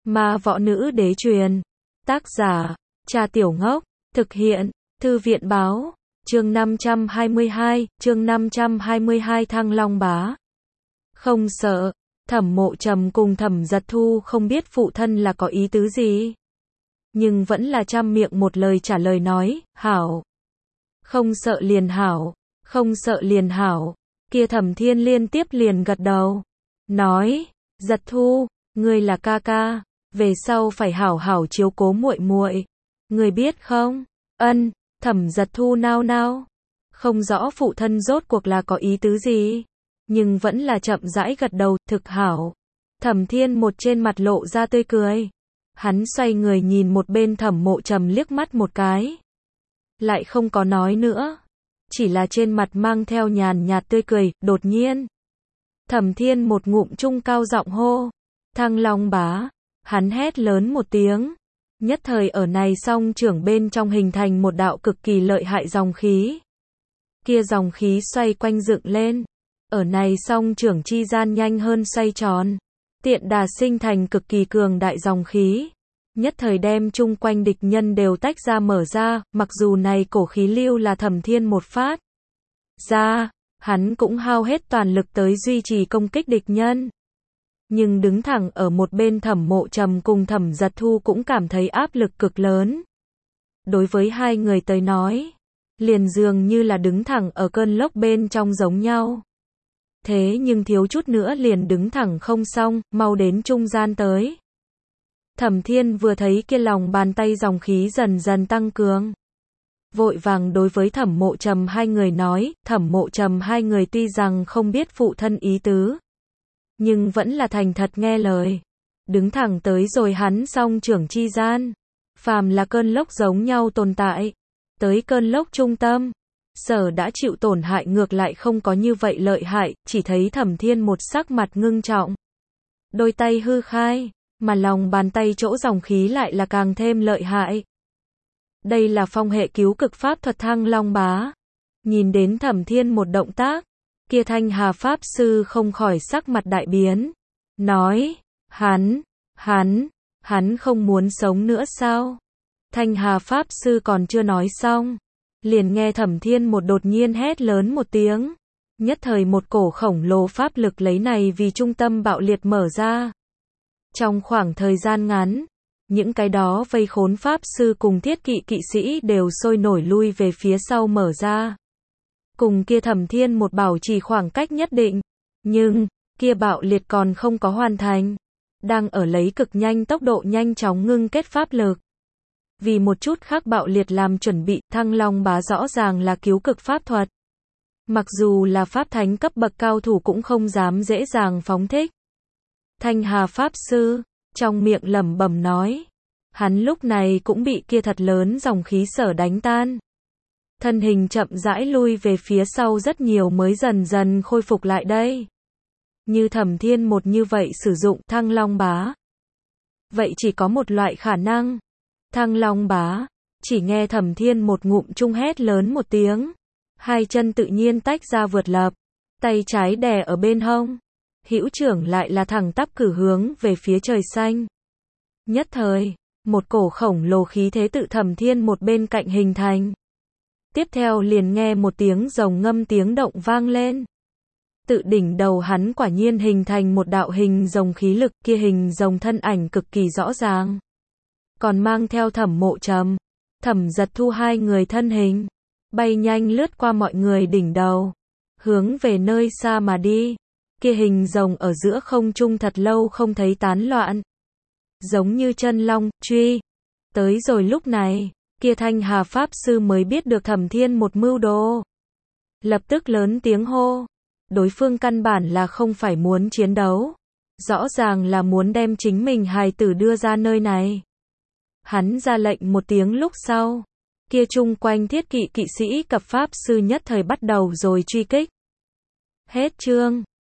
Ma võ nữ đế truyền. Tác giả, Trà Tiểu Ngốc. Thực hiện, Thư viện báo. Chương 522, Thăng Long Bá. Không sợ. Thẩm Mộ Trầm cùng Thẩm Giật Thu không biết phụ thân là có ý tứ gì. Nhưng vẫn là trăm miệng một lời trả lời nói, hảo. Không sợ liền hảo, không sợ liền hảo. Kia Thẩm Thiên liên tiếp liền gật đầu. Nói, Giật Thu, ngươi là ca ca, về sau phải hảo hảo chiếu cố muội muội. Ngươi biết không? Ân, Thẩm Giật Thu nao nao. Không rõ phụ thân rốt cuộc là có ý tứ gì. Nhưng vẫn là chậm rãi gật đầu, thực hảo. Thẩm Thiên một trên mặt lộ ra tươi cười. Hắn xoay người nhìn một bên Thẩm Mộ Trầm liếc mắt một cái. Lại không có nói nữa. Chỉ là trên mặt mang theo nhàn nhạt tươi cười, đột nhiên. Thẩm Thiên một ngụm trung cao giọng hô. Thăng Long Bá. Hắn hét lớn một tiếng. Nhất thời ở này song trưởng bên trong hình thành một đạo cực kỳ lợi hại dòng khí. Kia dòng khí xoay quanh dựng lên. Ở này song trưởng chi gian nhanh hơn xoay tròn. Tiện đà sinh thành cực kỳ cường đại dòng khí. Nhất thời đem chung quanh địch nhân đều tách ra mở ra, mặc dù này cổ khí lưu là Thẩm Thiên một phát ra, hắn cũng hao hết toàn lực tới duy trì công kích địch nhân. Nhưng đứng thẳng ở một bên Thẩm Mộ Trầm cùng Thẩm Giật Thu cũng cảm thấy áp lực cực lớn. Đối với hai người tới nói, liền dường như là đứng thẳng ở cơn lốc bên trong giống nhau. Thế nhưng thiếu chút nữa liền đứng thẳng không xong, mau đến trung gian tới. Thẩm Thiên vừa thấy kia lòng bàn tay dòng khí dần dần tăng cường. Vội vàng đối với Thẩm Mộ Trầm hai người nói, Thẩm Mộ Trầm hai người tuy rằng không biết phụ thân ý tứ. Nhưng vẫn là thành thật nghe lời. Đứng thẳng tới rồi hắn song trưởng chi gian. Phàm là cơn lốc giống nhau tồn tại. Tới cơn lốc trung tâm. Sở đã chịu tổn hại ngược lại không có như vậy lợi hại, chỉ thấy Thẩm Thiên một sắc mặt ngưng trọng. Đôi tay hư khai, mà lòng bàn tay chỗ dòng khí lại là càng thêm lợi hại. Đây là phong hệ cứu cực pháp thuật Thăng Long Bá. Nhìn đến Thẩm Thiên một động tác, kia Thanh Hà Pháp Sư không khỏi sắc mặt đại biến. Nói, hắn không muốn sống nữa sao? Thanh Hà Pháp Sư còn chưa nói xong. Liền nghe Thẩm Thiên một đột nhiên hét lớn một tiếng. Nhất thời một cổ khổng lồ pháp lực lấy này vì trung tâm bạo liệt mở ra. Trong khoảng thời gian ngắn, những cái đó vây khốn Pháp Sư cùng thiết kỵ kỵ sĩ đều sôi nổi lui về phía sau mở ra. Cùng kia Thẩm Thiên một bảo trì khoảng cách nhất định. Nhưng, kia bạo liệt còn không có hoàn thành. Đang ở lấy cực nhanh tốc độ nhanh chóng ngưng kết pháp lực. Vì một chút khác bạo liệt làm chuẩn bị, Thăng Long Bá rõ ràng là cứu cực pháp thuật. Mặc dù là pháp thánh cấp bậc cao thủ cũng không dám dễ dàng phóng thích. Thanh Hà Pháp Sư, trong miệng lẩm bẩm nói. Hắn lúc này cũng bị kia thật lớn dòng khí sở đánh tan. Thân hình chậm rãi lui về phía sau rất nhiều mới dần dần khôi phục lại đây. Như Thẩm Thiên một như vậy sử dụng Thăng Long Bá. Vậy chỉ có một loại khả năng. Thăng Long Bá, chỉ nghe Thẩm Thiên một ngụm trung hét lớn một tiếng. Hai chân tự nhiên tách ra vượt lập. Tay trái đè ở bên hông. Hữu trưởng lại là thẳng tắp cử hướng về phía trời xanh. Nhất thời, một cổ khổng lồ khí thế tự Thẩm Thiên một bên cạnh hình thành. Tiếp theo liền nghe một tiếng rồng ngâm tiếng động vang lên. Tự đỉnh đầu hắn quả nhiên hình thành một đạo hình rồng khí lực, kia hình rồng thân ảnh cực kỳ rõ ràng. Còn mang theo Thẩm Mộ Trầm, Thẩm Giật Thu hai người thân hình, bay nhanh lướt qua mọi người đỉnh đầu, hướng về nơi xa mà đi. Kia hình rồng ở giữa không trung thật lâu không thấy tán loạn. Giống như chân long, truy. Tới rồi lúc này, kia Thanh Hà Pháp Sư mới biết được Thẩm Thiên một mưu đồ. Lập tức lớn tiếng hô. Đối phương căn bản là không phải muốn chiến đấu. Rõ ràng là muốn đem chính mình hài tử đưa ra nơi này. Hắn ra lệnh một tiếng lúc sau. Kia chung quanh thiết kỵ kỵ sĩ cập Pháp Sư nhất thời bắt đầu rồi truy kích. Hết chương.